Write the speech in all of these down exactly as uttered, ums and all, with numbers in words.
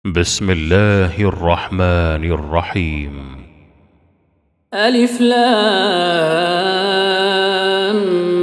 بسم الله الرحمن الرحيم. ألف لام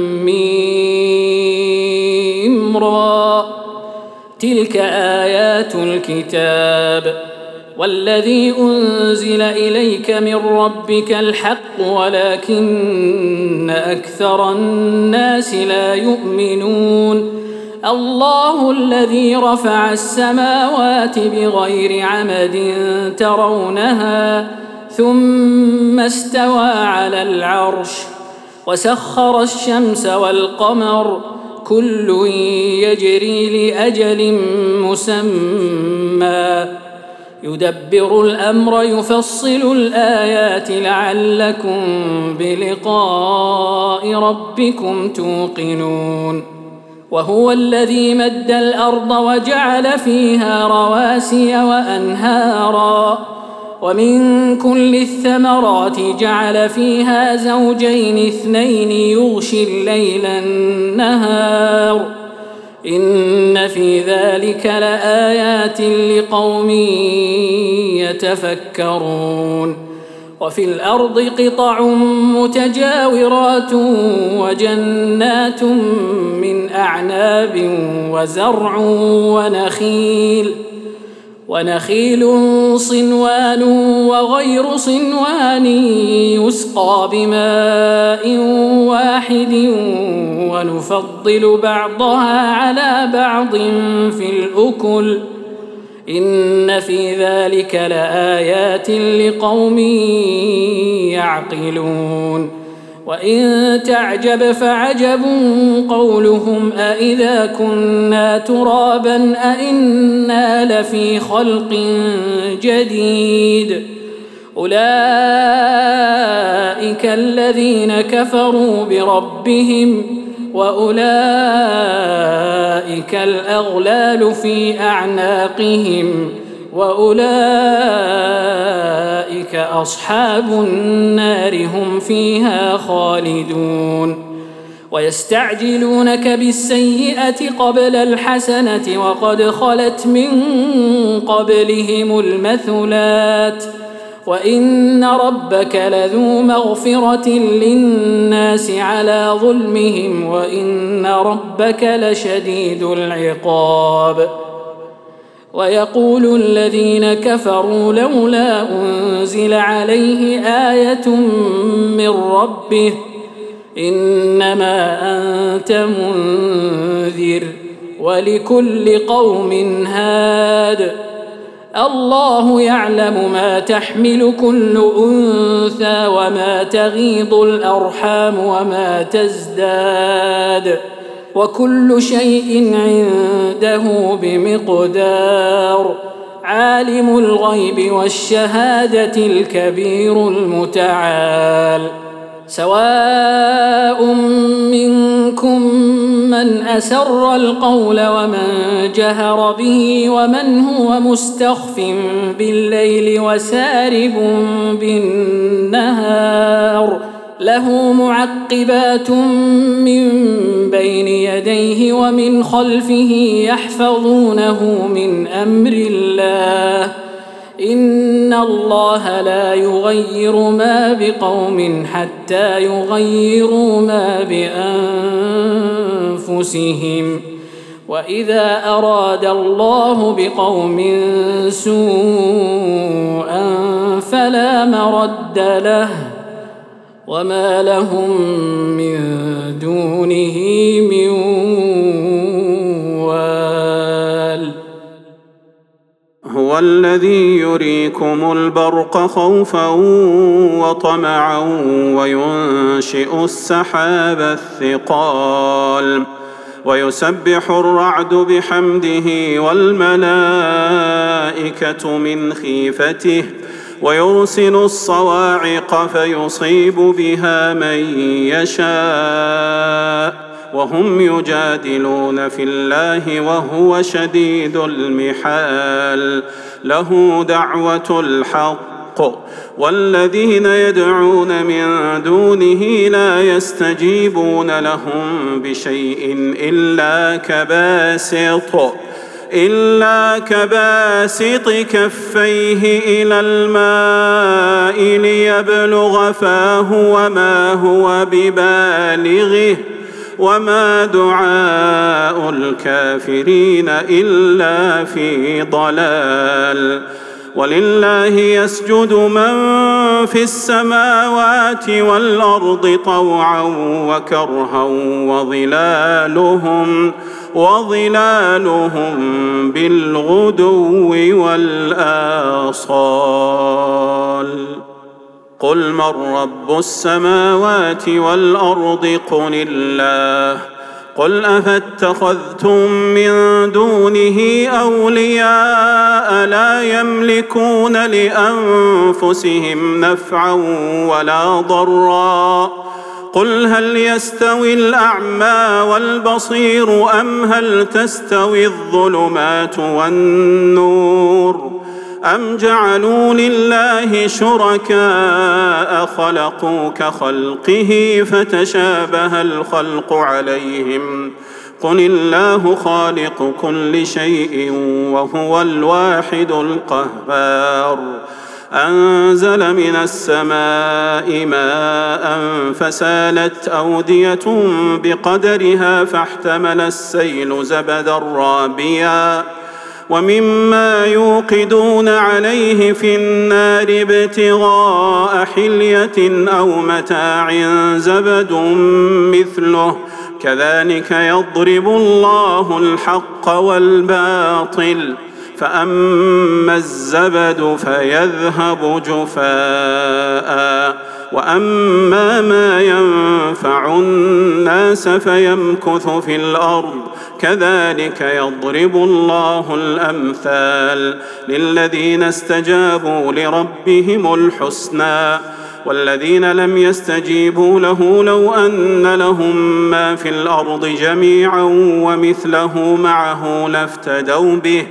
ميم را. تلك آيات الكتاب والذي أنزل إليك من ربك الحق ولكن أكثر الناس لا يؤمنون. الله الذي رفع السماوات بغير عمد ترونها ثم استوى على العرش وسخر الشمس والقمر كل يجري لأجل مسمى يدبر الأمر يفصل الآيات لعلكم بلقاء ربكم توقنون. وهو الذي مد الأرض وجعل فيها رواسي وأنهارا ومن كل الثمرات جعل فيها زوجين اثنين يغشي الليل النهار إن في ذلك لآيات لقوم يتفكرون. وفي الأرض قطع متجاورات وجنات من أعناب وزرع ونخيل ونخيل صنوان وغير صنوان يسقى بماء واحد ونفضل بعضها على بعض في الأكل إن في ذلك لآيات لقوم يعقلون. وإن تعجب فعجب قولهم أإذا كنا ترابا أإنا لفي خلق جديد أولئك الذين كفروا بربهم وأولئك الأغلال في أعناقهم وأولئك أصحاب النار هم فيها خالدون. ويستعجلونك بالسيئة قبل الحسنة وقد خلت من قبلهم المثلات وإن ربك لذو مغفرة للناس على ظلمهم وإن ربك لشديد العقاب. ويقول الذين كفروا لولا أنزل عليه آية من ربه إنما أنت منذر ولكل قوم هاد الله يعلم ما تحمل كل أنثى وما تغيض الأرحام وما تزداد وكل شيء عنده بمقدار. عالم الغيب والشهادة الكبير المتعال. سواء منكم من أسر القول ومن جهر به ومن هو مستخف بالليل وسارب بالنهار له معقبات من بين يديه ومن خلفه يحفظونه من أمر الله إن الله لا يغير ما بقوم حتى يغيروا ما بأنفسهم وإذا أراد الله بقوم سوءا فلا مرد له وما لهم من دونه من وال. هو الذي يريكم البرق خوفا وطمعا وينشئ السحاب الثقال ويسبح الرعد بحمده والملائكة من خيفته ويرسل الصواعق فيصيب بها من يشاء وهم يجادلون في الله وهو شديد المحال. له دعوة الحق والذين يدعون من دونه لا يستجيبون لهم بشيء إلا كباسط إلا كباسط كفيه إلى الماء ليبلغ فاه وما هو ببالغه وما دعاء الكافرين إلا في ضلال. ولله يسجد من في السماوات والأرض طوعا وكرها وظلالهم وظلالهم بالغدو والآصال. قل من رب السماوات والأرض قل الله. قل أفاتخذتم من دونه أولياء لا يملكون لأنفسهم نفعا ولا ضرا. قل هل يستوي الأعمى والبصير أم هل تستوي الظلمات والنور أم جعلوا لله شركاء خلقوا كخلقه فتشابه الخلق عليهم قل الله خالق كل شيء وهو الواحد القهار. أنزل من السماء ماء فسالت أودية بقدرها فاحتمل السيل زبدا رابيا ومما يوقدون عليه في النار ابتغاء حلية أو متاع زبد مثله كذلك يضرب الله الحق والباطل فأما الزبد فيذهب جفاء وأما ما ينفع الناس فيمكث في الأرض كذلك يضرب الله الأمثال للذين استجابوا لربهم الحسنى والذين لم يستجيبوا له لو أن لهم ما في الأرض جميعا ومثله معه لافتدوا به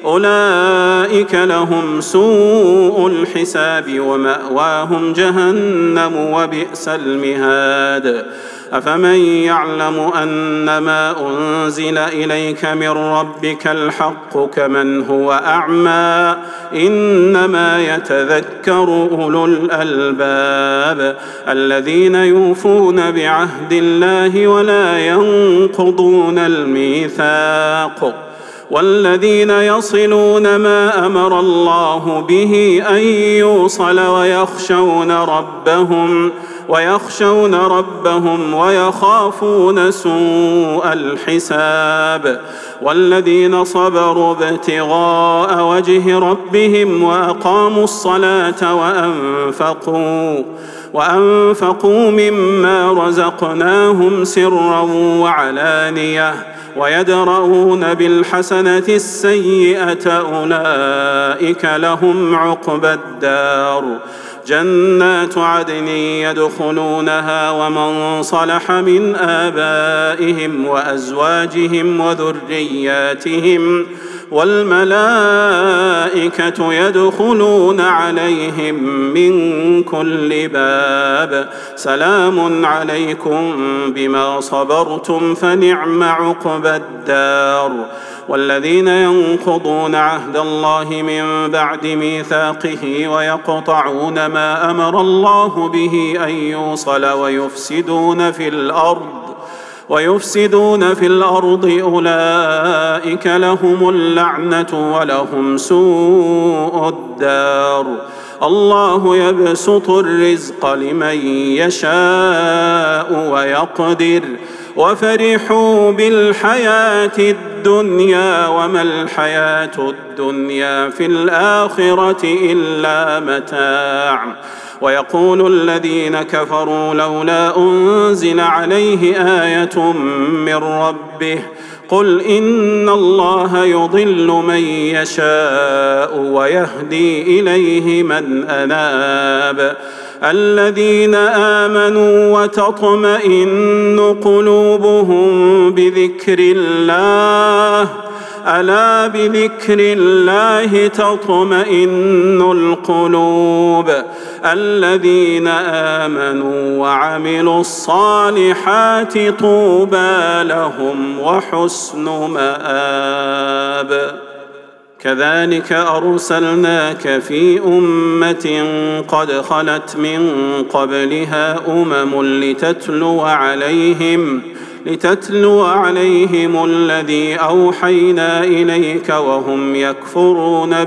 أولئك لهم سوء الحساب ومأواهم جهنم وبئس المهاد. أفمن يعلم أنما أنزل إليك من ربك الحق كمن هو أعمى إنما يتذكر أولو الألباب الذين يوفون بعهد الله ولا ينقضون الميثاق والذين يصلون ما أمر الله به أن يوصل ويخشون ربهم ويخشون ربهم ويخافون سوء الحساب والذين صبروا ابتغاء وجه ربهم وأقاموا الصلاة وأنفقوا وأنفقوا مما رزقناهم سرا وعلانية ويدرؤون بالحسنة السيئة أولئك لهم عقبى الدار جنات عدن يدخلونها ومن صلح من آبائهم وأزواجهم وذرياتهم والملائكة يدخلون عليهم من كل باب سلام عليكم بما صبرتم فنعم عقبى الدار. والذين ينقضون عهد الله من بعد ميثاقه ويقطعون ما أمر الله به أن يوصل ويفسدون في الأرض ويفسدون في الأرض أولئك لهم اللعنة ولهم سوء الدار. الله يبسط الرزق لمن يشاء ويقدر وفرحوا بالحياة الدنيا وما الحياة الدنيا في الآخرة إلا متاع. ويقول الذين كفروا لولا أنزل عليه آية من ربه قل إن الله يضل من يشاء ويهدي إليه من أناب الذين آمنوا وتطمئن قلوبهم بذكر الله ألا بذكر الله تطمئن القلوب الذين آمنوا وعملوا الصالحات طوبى لهم وحسن مآب. كذلك أرسلناك في أمة قد خلت من قبلها أمم لتتلو عليهم لتتلو عليهم الذي أوحينا إليك وهم يكفرون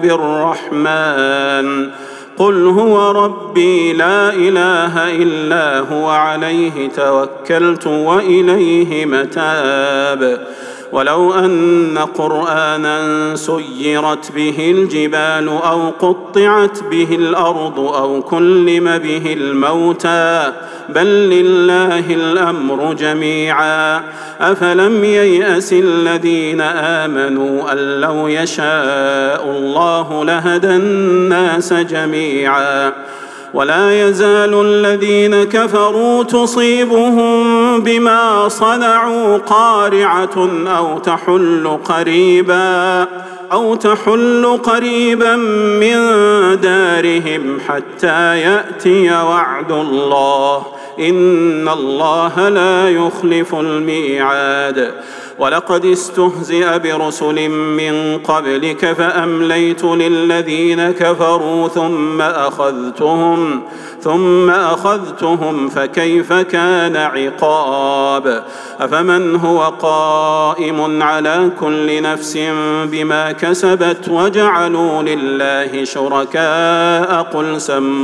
بالرحمن قل هو ربي لا إله إلا هو عليه توكلت وإليه متاب. ولو أن قرآنا سيرت به الجبال أو قطعت به الأرض أو كلم به الموتى بل لله الأمر جميعا أفلم ييأس الذين آمنوا أن لو يشاء الله لهدى الناس جميعا ولا يزال الذين كفروا تصيبهم بما صنعوا قارعة أو تحل قريبا أو تحل قريبا من دارهم حتى يأتي وعد الله إن الله لا يخلف الميعاد. ولقد استهزئ برسل من قبلك فأمليت للذين كفروا ثم أخذتهم ثم أخذتهم فكيف كان عقاب. أفمن هو قائم على كل نفس بما كسبت وجعلوا لله شركاء قل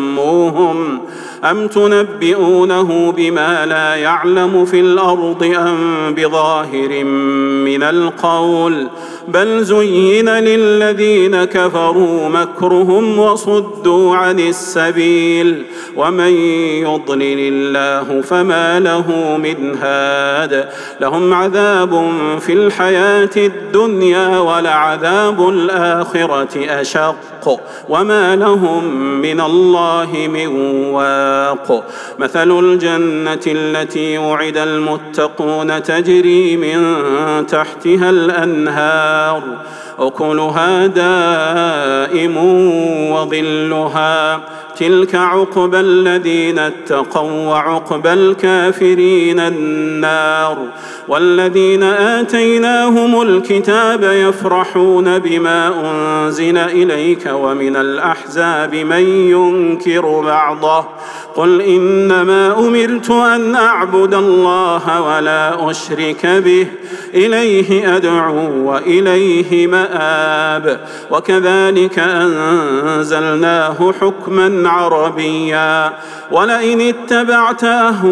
سموهم أم تنبئونه بما لا يعلم في الأرض أم بظاهر من القول بل زين للذين كفروا مكرهم وصدوا عن السبيل ومن يضلل الله فما له من هاد. لهم عذاب في الحياة الدنيا ولعذاب الآخرة أشق وما لهم من الله من واق. مثل الجنة التي وعد المتقون تجري من تحتها الأنهار أكلها دائم وظلها تلك عقبى الذين اتقوا وعقبى الكافرين النار. والذين آتيناهم الكتاب يفرحون بما أنزل إليك ومن الأحزاب من ينكر بعضه قل إنما أمرت أن أعبد الله ولا أشرك به إليه أدعو وإليه مآب. وكذلك أنزلناه حكما عربيا ولئن اتبعت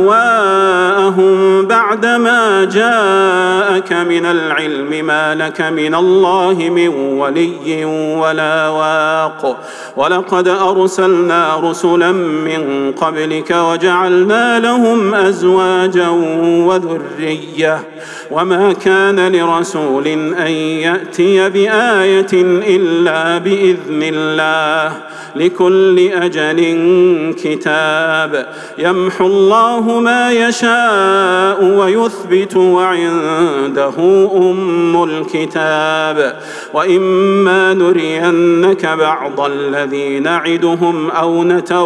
أهواءهم بعدما جاءك من العلم ما لك من الله من ولي ولا واق. ولقد أرسلنا رسلا من قبلك وجعلنا لهم أزواجا وذرية وما كان لرسول أن يأتي بآية إلا بإذن الله لكل أجل كتاب يمحو الله ما يشاء ويثبت وعنده أم الكتاب. وإما نرينك بعض الذي نعدهم أو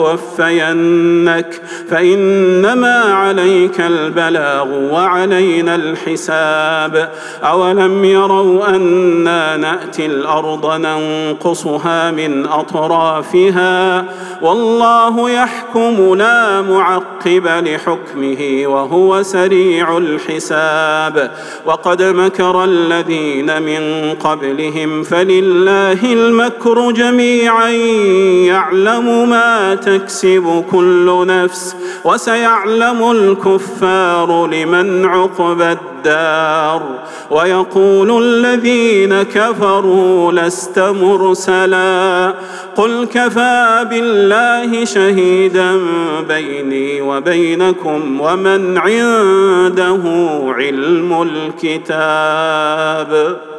نتوفينك فإنما عليك البلاغ وعلينا الحساب. أولم يروا أنا نأتي الأرض ننقصها من أطرافها والله يحكم لا معقب لحكمه وهو سريع الحساب. وقد مكر الذين من قبلهم فلله المكر جميعا يعلم ما تكسب كل نفس وسيعلم الكفار لمن عقبى الدار. ويقول الذين كفروا لست مرسلا قل كفى بالله شهيدا بيني وبينكم ومن عنده علم الكتاب.